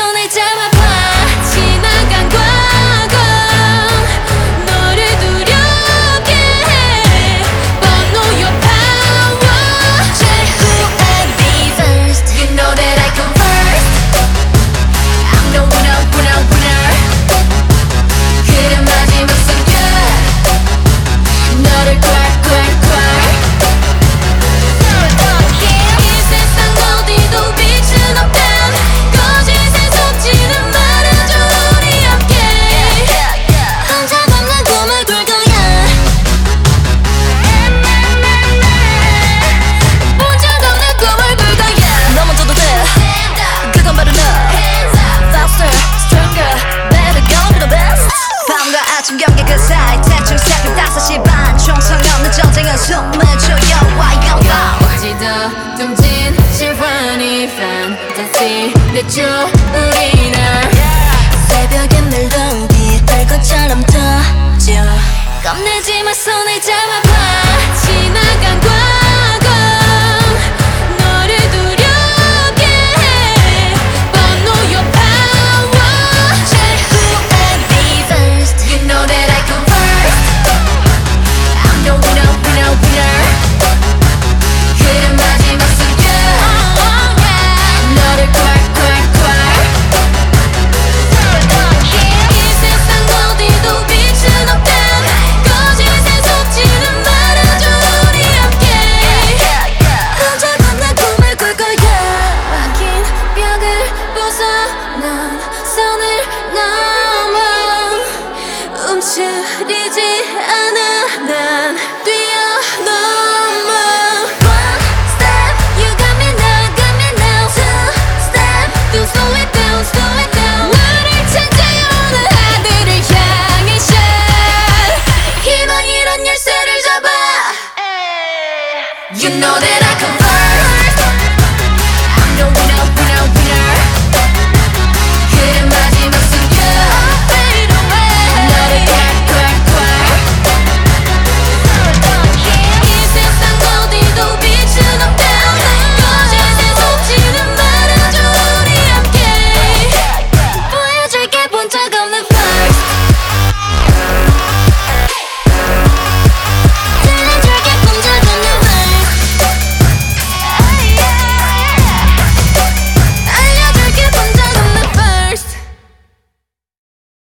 손을 잡아봐. 지나간 과거 너를 두렵게 해. But know your power. Say who I be first. You know that I come first. I'm the winner, winner, winner. 그래 마지막 성격 너를 콸콸콸. 이 세상 어디도 빛은 없단 거짓에 속지는 말아줘 우리 함께. 혼자 걷는 꿈을 꿀 거야. 혼자 걷는 꿈을 꿀 거야. 너 먼저도 돼. 그건 바로 너. Faster, stronger, better, gonna be the best. 밤과 아침 경계 그 사이 대충 새벽 5시 반 총성 없는 전쟁은 숨을 조여. Why you go? 어찌도 둥진 실화니 fantasy 내줘 우리는 새벽에 늘던 빛깔 것처럼 터져. 겁내지 마 손을 잡아봐. 지나간 과